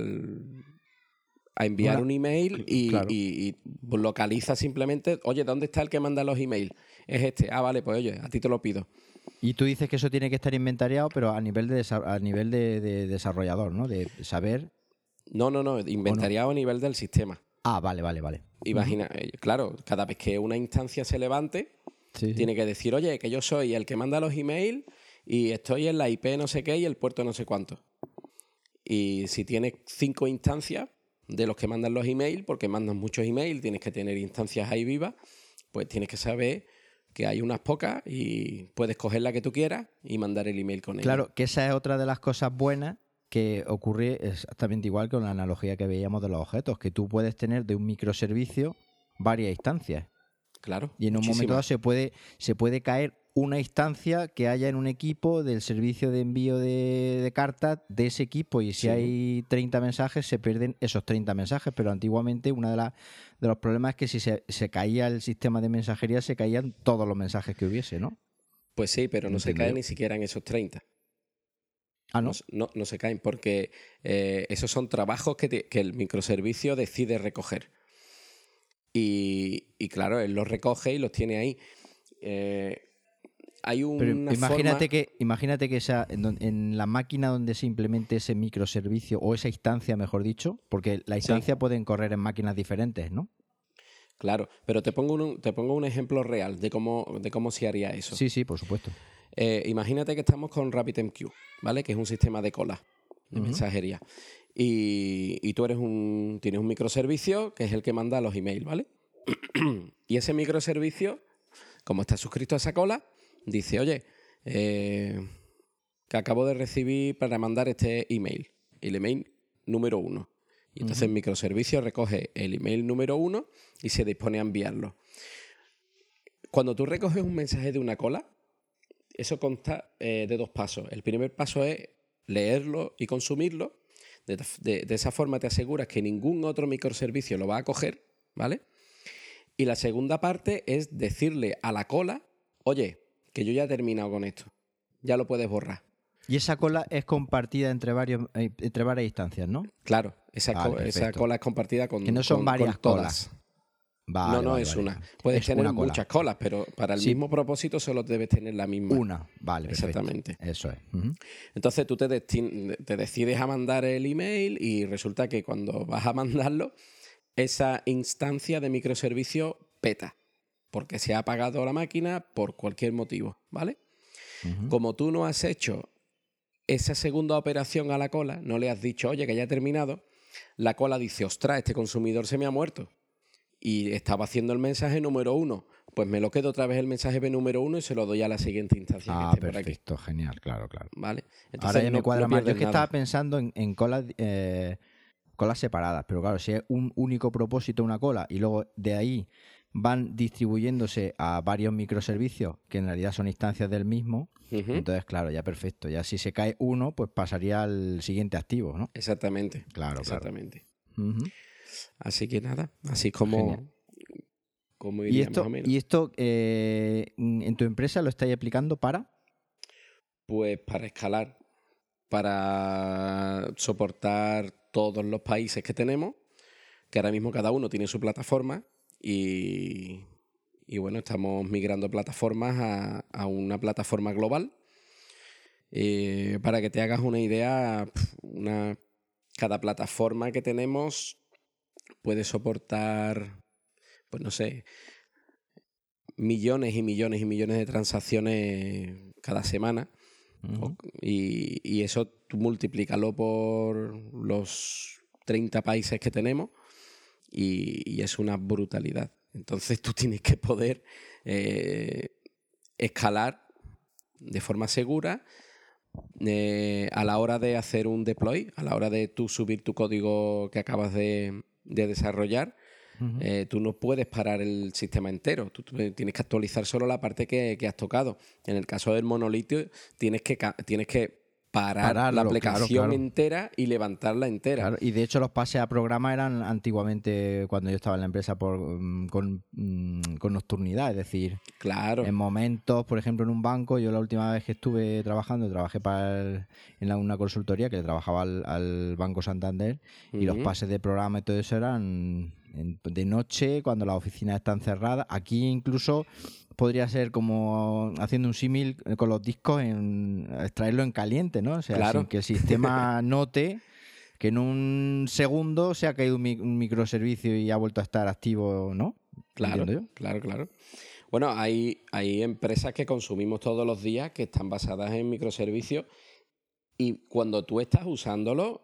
a enviar Una, un email claro. y localiza simplemente, oye, ¿dónde está el que manda los emails? Es este. Ah, vale, pues oye, a ti te lo pido. Y tú dices que eso tiene que estar inventariado, pero a nivel de desarrollador, ¿no? De saber... No, inventariado a nivel del sistema. Ah, vale. Imagina, claro, cada vez que una instancia se levante, tiene que decir, oye, que yo soy el que manda los emails y estoy en la IP no sé qué y el puerto no sé cuánto. Y si tienes 5 instancias de los que mandan los emails, porque mandan muchos emails, tienes que tener instancias ahí vivas, pues tienes que saber que hay unas pocas y puedes coger la que tú quieras y mandar el email con ella. Claro, que esa es otra de las cosas buenas que ocurre exactamente igual con la analogía que veíamos de los objetos, que tú puedes tener de un microservicio varias instancias. Claro. Y en un momento dado se puede caer una instancia que haya en un equipo del servicio de envío de cartas de ese equipo, y si hay 30 mensajes se pierden esos 30 mensajes, pero antiguamente uno de los problemas es que si se caía el sistema de mensajería se caían todos los mensajes que hubiese, ¿no? Pues sí, pero no se cae ni siquiera en esos 30. Ah, ¿no? No se caen porque esos son trabajos que el microservicio decide recoger. Y claro, él los recoge y los tiene ahí. Hay una imagínate que en la máquina donde se implemente ese microservicio o esa instancia, mejor dicho, porque la instancia pueden correr en máquinas diferentes, ¿no? Claro, pero te pongo un ejemplo real de cómo se haría eso. Sí, por supuesto. Imagínate que estamos con RabbitMQ, ¿vale? Que es un sistema de cola de mensajería. Y tú tienes un microservicio que es el que manda los emails, ¿vale? Y ese microservicio, como está suscrito a esa cola, dice, oye, que acabo de recibir para mandar este email, el email número 1. Y entonces el microservicio recoge el email número 1 y se dispone a enviarlo. Cuando tú recoges un mensaje de una cola, eso consta de 2 pasos. El primer paso es leerlo y consumirlo. De esa forma te aseguras que ningún otro microservicio lo va a coger, ¿vale? Y la segunda parte es decirle a la cola, oye, que yo ya he terminado con esto, ya lo puedes borrar. Y esa cola es compartida entre varias instancias, ¿no? Claro, esa cola es compartida con, que no son varias todas. Colas. Vale, es una. Puedes tener muchas colas, pero para el mismo propósito solo debes tener la misma. Una, vale, exactamente. Perfecto. Eso es. Entonces tú te decides a mandar el email y resulta que cuando vas a mandarlo, esa instancia de microservicio peta, porque se ha apagado la máquina por cualquier motivo, ¿vale? Como tú no has hecho esa segunda operación a la cola, no le has dicho, oye, que ya he terminado, la cola dice, ostras, este consumidor se me ha muerto. Y estaba haciendo el mensaje número 1. Pues me lo quedo otra vez el mensaje número 1 y se lo doy a la siguiente instancia que esté perfecto, por aquí. Genial, claro. ¿Vale? Entonces, ahora ya me cuadra más. Yo es que estaba pensando en colas separadas, pero claro, si es un único propósito una cola y luego de ahí van distribuyéndose a varios microservicios que en realidad son instancias del mismo, entonces claro, ya perfecto. Ya si se cae uno, pues pasaría al siguiente activo, ¿no? Exactamente. Claro. Así que nada, así como iría más o menos. ¿Y esto en tu empresa lo estáis aplicando para? Pues para escalar, para soportar todos los países que tenemos, que ahora mismo cada uno tiene su plataforma y bueno, estamos migrando plataformas a una plataforma global. Para que te hagas una idea, cada plataforma que tenemos puede soportar, pues no sé, millones y millones y millones de transacciones cada semana. Y eso tú multiplícalo por los 30 países que tenemos y es una brutalidad. Entonces tú tienes que poder escalar de forma segura a la hora de hacer un deploy, a la hora de tú subir tu código que acabas de desarrollar. Tú no puedes parar el sistema entero, tú tienes que actualizar solo la parte que has tocado. En el caso del monolitio tienes que parar la aplicación entera y levantarla entera. Claro. Y de hecho los pases a programa eran antiguamente, cuando yo estaba en la empresa, con nocturnidad, es decir, en momentos, por ejemplo, en un banco, yo la última vez que estuve trabajando, trabajé en una consultoría que trabajaba al Banco Santander, y los pases de programa y todo eso eran de noche, cuando las oficinas están cerradas. Aquí incluso podría ser como haciendo un símil con los discos en extraerlo en caliente, ¿no? O sea, Claro. sin que el sistema note que en un segundo se ha caído un microservicio y ha vuelto a estar activo, ¿no? Claro, Entiendo yo. claro. Bueno, hay empresas que consumimos todos los días que están basadas en microservicios y cuando tú estás usándolo,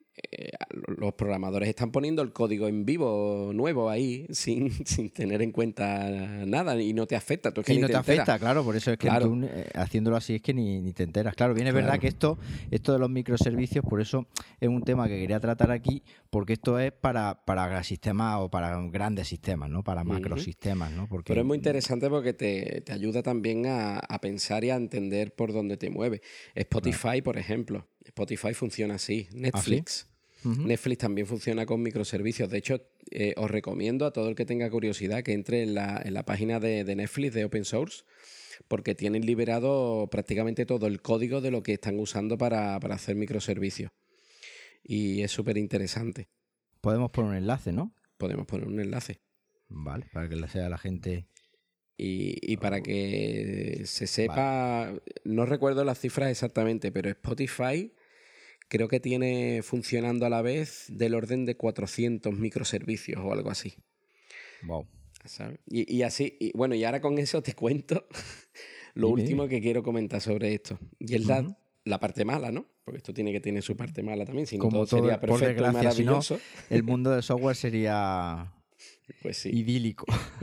los programadores están poniendo el código en vivo nuevo ahí sin tener en cuenta nada y no te afecta. Tú es que Y ni no te te enteras. afecta, claro, por eso es que Claro. tú haciéndolo así es que ni te enteras. Claro, bien es Claro. verdad que esto de los microservicios, por eso es un tema que quería tratar aquí, porque esto es para sistemas o para grandes sistemas, ¿no? Para macrosistemas, ¿no? Porque Pero es muy interesante porque te ayuda también a pensar y a entender por dónde te mueve. Spotify, por ejemplo. Spotify funciona así. Netflix. Netflix también funciona con microservicios. De hecho, os recomiendo a todo el que tenga curiosidad que entre en la página de Netflix de Open Source, porque tienen liberado prácticamente todo el código de lo que están usando para hacer microservicios. Y es súper interesante. podemos poner un enlace, ¿no? Podemos poner un enlace. Vale, para que sea la gente. Y para que se sepa, no recuerdo las cifras exactamente, pero Spotify creo que tiene funcionando a la vez del orden de 400 microservicios o algo así. Wow. ¿Sabes? Y así, y bueno, y ahora con eso te cuento lo Dime, último dime. que quiero comentar sobre esto. Y es la parte mala, ¿no? Porque esto tiene que tener su parte mala también, si no Como todo sería todo, por perfecto y desgracia, si no, maravilloso. el mundo del software sería Pues sí. idílico.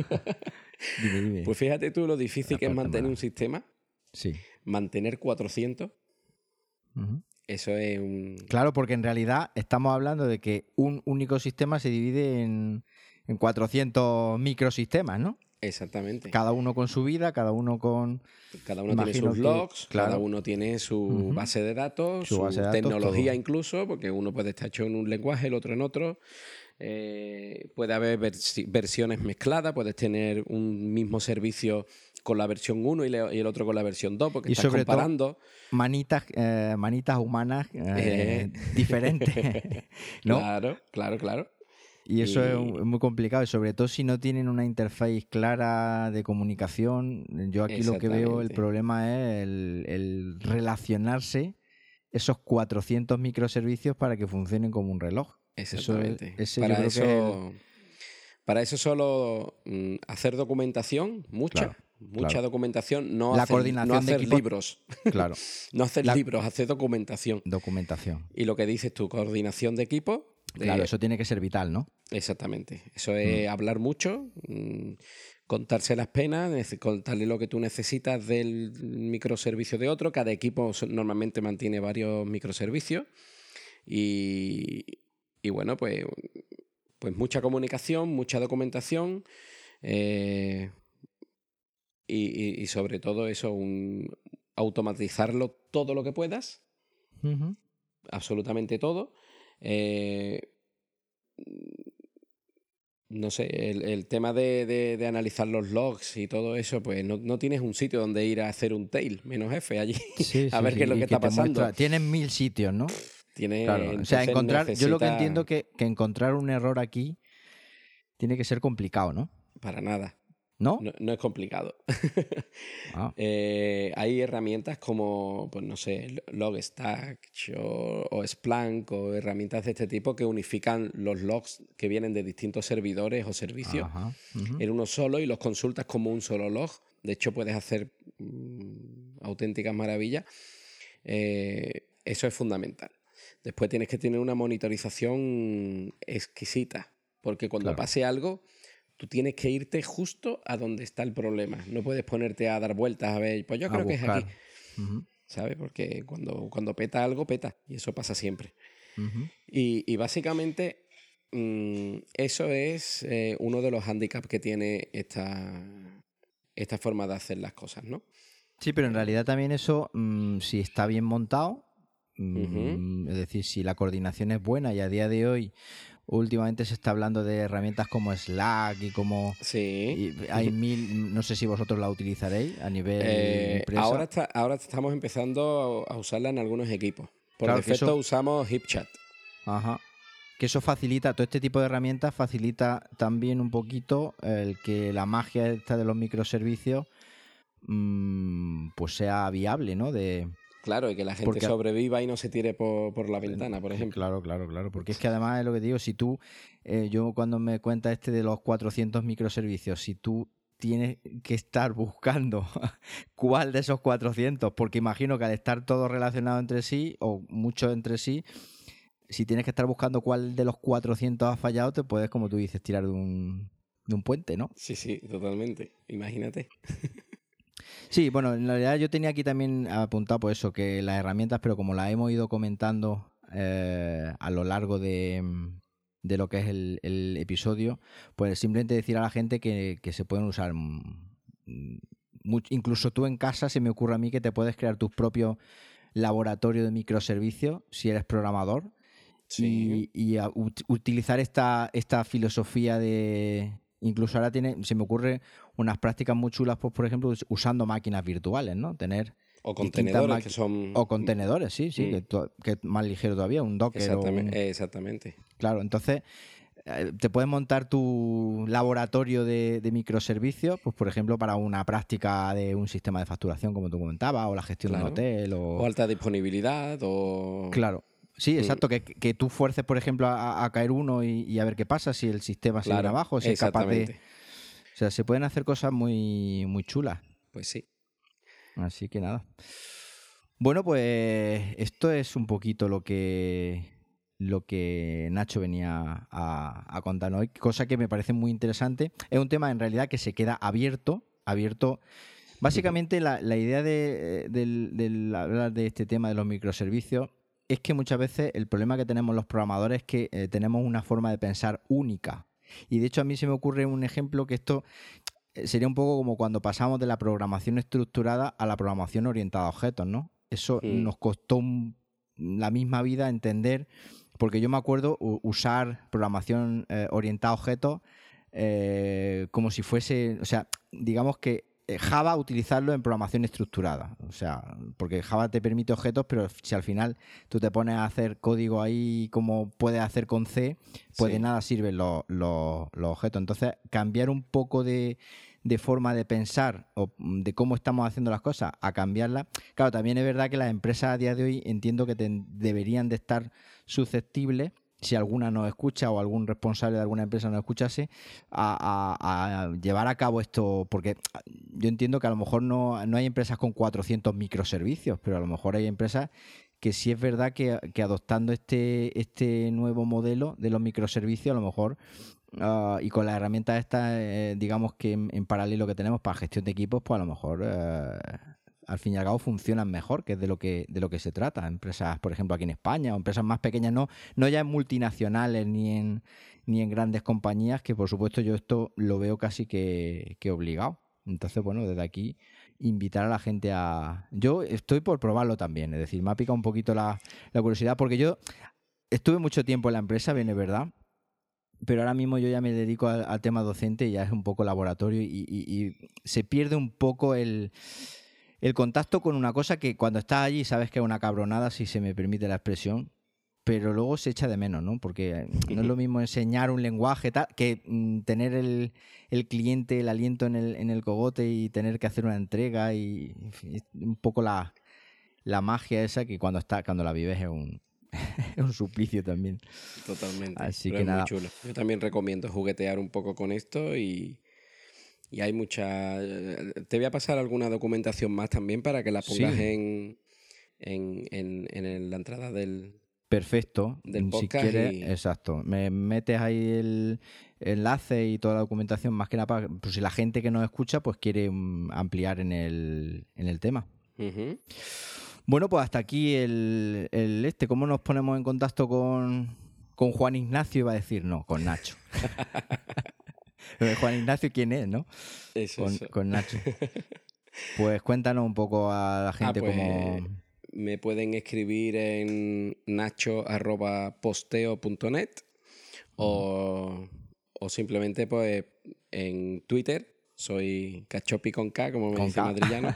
Dime. Pues fíjate tú lo difícil La que es parte mantener mala. un sistema. Sí. Mantener 400, Ujú. eso es un... Claro, porque en realidad estamos hablando de que un único sistema se divide en 400 microsistemas, ¿no? Exactamente. Cada uno con su vida, cada uno con... Cada uno tiene Imagino sus que, logs, claro, cada uno tiene su base de datos, su base su de datos, tecnología todo. incluso, porque uno puede estar hecho en un lenguaje, el otro en otro. Puede haber versiones mezcladas, puedes tener un mismo servicio con la versión 1 y el otro con la versión 2, porque Y estás sobre todo, comparando. manitas humanas diferentes, ¿no? Claro. Y eso es Y muy complicado, y sobre todo si no tienen una interface clara de comunicación. Yo aquí lo que veo, el exactamente. problema es el relacionarse esos 400 microservicios para que funcionen como un reloj. Exactamente. Ese yo creo que es el... Para eso solo hacer documentación, Claro. mucha documentación, no La hacer coordinación de equipos, libros. claro. No hacer La libros, hacer documentación. documentación. Y lo que dices tú, coordinación de equipo. Claro, eso tiene que ser vital, ¿no? Exactamente. Eso es hablar mucho, contarse las penas, contarle lo que tú necesitas del microservicio de otro. Cada equipo normalmente mantiene varios microservicios. Y bueno, pues mucha comunicación, mucha documentación y sobre todo eso, automatizarlo todo lo que puedas, absolutamente todo. No sé, el tema de analizar los logs y todo eso, pues no tienes un sitio donde ir a hacer un tail, menos F allí, Sí, a ver qué es lo y que está te pasando. muestra... Tienen 1000 sitios, ¿no? Claro, o sea, yo lo que entiendo que encontrar un error aquí tiene que ser complicado, ¿no? Para nada. ¿No? No es complicado. Ah. Hay herramientas como, pues no sé, Logstash o Splunk o herramientas de este tipo que unifican los logs que vienen de distintos servidores o servicios Ajá. en uno solo y los consultas como un solo log. De hecho, puedes hacer auténticas maravillas. Eso es fundamental. Después tienes que tener una monitorización exquisita, porque cuando Claro. pase algo, tú tienes que irte justo a donde está el problema. No puedes ponerte a dar vueltas a ver, pues yo A creo que es buscar. aquí. ¿Sabes? Porque cuando peta algo, peta. Y eso pasa siempre. Y básicamente eso es uno de los hándicaps que tiene esta forma de hacer las cosas, ¿no? Sí, pero en realidad también eso, si está bien montado, Ujú. es decir, si la coordinación es buena, y a día de hoy últimamente se está hablando de herramientas como Slack y como... Sí. Y hay no sé si vosotros la utilizaréis a nivel empresa. Ahora estamos empezando a usarla en algunos equipos. Por Claro que defecto eso... usamos HipChat. Ajá. Que eso facilita, todo este tipo de herramientas facilita también un poquito el que la magia esta de los microservicios pues sea viable, ¿no? Claro, y que la gente sobreviva y no se tire por la ventana, por ejemplo. Claro. Porque es que además es lo que te digo, si tú, yo cuando me cuenta de los 400 microservicios, si tú tienes que estar buscando cuál de esos 400, porque imagino que al estar todos relacionados entre sí, o muchos entre sí, si tienes que estar buscando cuál de los 400 ha fallado, te puedes, como tú dices, tirar de un puente, ¿no? Sí, totalmente. Imagínate. Sí, bueno, en realidad yo tenía aquí también apuntado por eso, que las herramientas, pero como las hemos ido comentando a lo largo de lo que es el episodio, pues simplemente decir a la gente que se pueden usar incluso tú en casa, se me ocurre a mí que te puedes crear tus propios laboratorios de microservicios si eres programador. Sí. Y utilizar esta filosofía de... Incluso ahora se me ocurre unas prácticas muy chulas, pues por ejemplo, usando máquinas virtuales, ¿no? Tener o contenedores que son... O contenedores, sí, que es más ligero todavía, un Docker Exactamente. Claro, entonces te puedes montar tu laboratorio de microservicios, pues por ejemplo, para una práctica de un sistema de facturación, como tú comentabas, o la gestión de un hotel, o alta disponibilidad, o... Claro. Sí, exacto, que tú fuerces, por ejemplo, a caer uno y a ver qué pasa, si el sistema se viene abajo, si es capaz de... O sea, se pueden hacer cosas muy, muy chulas. Pues sí. Así que nada. Bueno, pues esto es un poquito lo que Nacho venía a contarnos hoy, cosa que me parece muy interesante. Es un tema en realidad que se queda abierto. Básicamente la idea de hablar de este tema de los microservicios es que muchas veces el problema que tenemos los programadores es que tenemos una forma de pensar única. Y de hecho a mí se me ocurre un ejemplo que esto sería un poco como cuando pasamos de la programación estructurada a la programación orientada a objetos, ¿no? Eso nos costó la misma vida entender, porque yo me acuerdo usar programación orientada a objetos como si fuese, o sea, digamos que Java utilizarlo en programación estructurada, o sea, porque Java te permite objetos, pero si al final tú te pones a hacer código ahí como puedes hacer con C, pues de nada sirven los objetos. Entonces, cambiar un poco de forma de pensar o de cómo estamos haciendo las cosas a cambiarla. Claro, también es verdad que las empresas a día de hoy entiendo que deberían de estar susceptibles, si alguna nos escucha o algún responsable de alguna empresa nos escuchase, a llevar a cabo esto, porque yo entiendo que a lo mejor no hay empresas con 400 microservicios, pero a lo mejor hay empresas que sí es verdad que adoptando este nuevo modelo de los microservicios, a lo mejor y con las herramientas estas, digamos que en paralelo que tenemos para gestión de equipos, pues a lo mejor al fin y al cabo funcionan mejor, que es de lo que se trata. Empresas, por ejemplo, aquí en España, o empresas más pequeñas, no ya en multinacionales ni en grandes compañías, que por supuesto yo esto lo veo casi que obligado. Entonces, bueno, desde aquí invitar a la gente a... Yo estoy por probarlo también, es decir, me ha picado un poquito la curiosidad, porque yo estuve mucho tiempo en la empresa, bien es verdad, pero ahora mismo yo ya me dedico al tema docente y ya es un poco laboratorio y se pierde un poco el contacto con una cosa que cuando estás allí sabes que es una cabronada, si se me permite la expresión, pero luego se echa de menos, ¿no? Porque no es lo mismo enseñar un lenguaje tal que tener el cliente, el aliento en el cogote y tener que hacer una entrega y en fin, un poco la magia esa que cuando la vives es un suplicio también. Totalmente. Así pero que es nada. muy chulo. Yo también recomiendo juguetear un poco con esto y hay mucha... Te voy a pasar alguna documentación más también para que la pongas en la entrada del... Perfecto. Del podcast. Si quieres, exacto. Me metes ahí el enlace y toda la documentación, más que nada para pues, si la gente que nos escucha pues quiere ampliar en el tema. Uh-huh. Bueno, pues hasta aquí ¿Cómo nos ponemos en contacto con Juan Ignacio? Iba a decir, no, con Nacho. Juan Ignacio, ¿quién es, no? Eso. Con Nacho. Pues cuéntanos un poco a la gente cómo... Me pueden escribir en nacho@posteo.net o simplemente pues en Twitter. Soy Cachopi con K, como me dice Madrillano.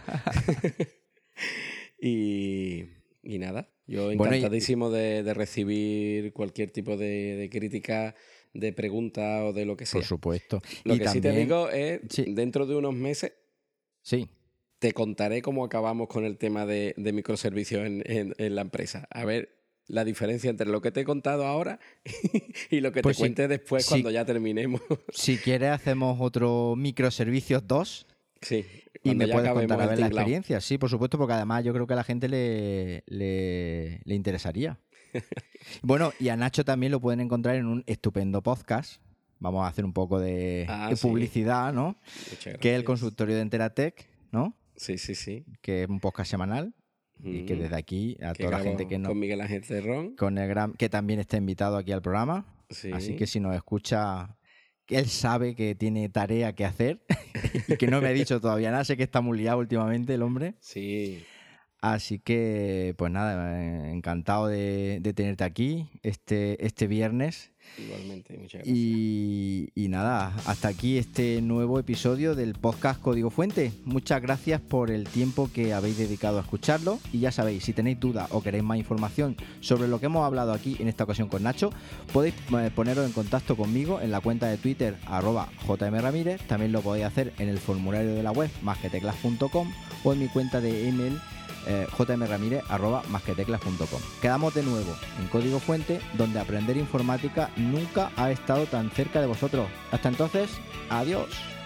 y nada, yo encantadísimo de recibir cualquier tipo de crítica, de pregunta o de lo que sea. Por supuesto. Lo que también, sí te digo es, dentro de unos meses... Sí. te contaré cómo acabamos con el tema de microservicios en la empresa. A ver la diferencia entre lo que te he contado ahora y lo que Pues te cuente después sí, cuando ya terminemos. si quieres hacemos otro Microservicios 2 Sí, y cuando me ya puedes acabemos contar a el ver la tinglao. experiencia. Sí, por supuesto, porque además yo creo que a la gente le interesaría. Bueno, y a Nacho también lo pueden encontrar en un estupendo podcast. Vamos a hacer un poco de Sí. publicidad, ¿no? Muchas Que es el gracias. consultorio de Enteratec, ¿no? Sí, sí, sí. Que es un podcast semanal y que desde aquí a Que toda la grabo gente que no... con Miguel Ángel Cerrón. Con el gran, que también está invitado aquí al programa. Sí. Así que si nos escucha, él sabe que tiene tarea que hacer y que no me ha dicho todavía nada. Sé que está muy liado últimamente el hombre. Sí. Así que, pues nada, encantado de tenerte aquí este viernes. Igualmente, muchas gracias. Y nada, hasta aquí este nuevo episodio del podcast Código Fuente. Muchas gracias por el tiempo que habéis dedicado a escuclarlo. Y ya sabéis, si tenéis dudas o queréis más información sobre lo que hemos hablado aquí en esta ocasión con Nacho, podéis poneros en contacto conmigo en la cuenta de Twitter @jmramírez. También lo podéis hacer en el formulario de la web masqueteclas.com o en mi cuenta de email jmramírez@masqueteclas.com. Quedamos de nuevo en Código Fuente, donde aprender informática nunca ha estado tan cerca de vosotros. Hasta entonces, adiós.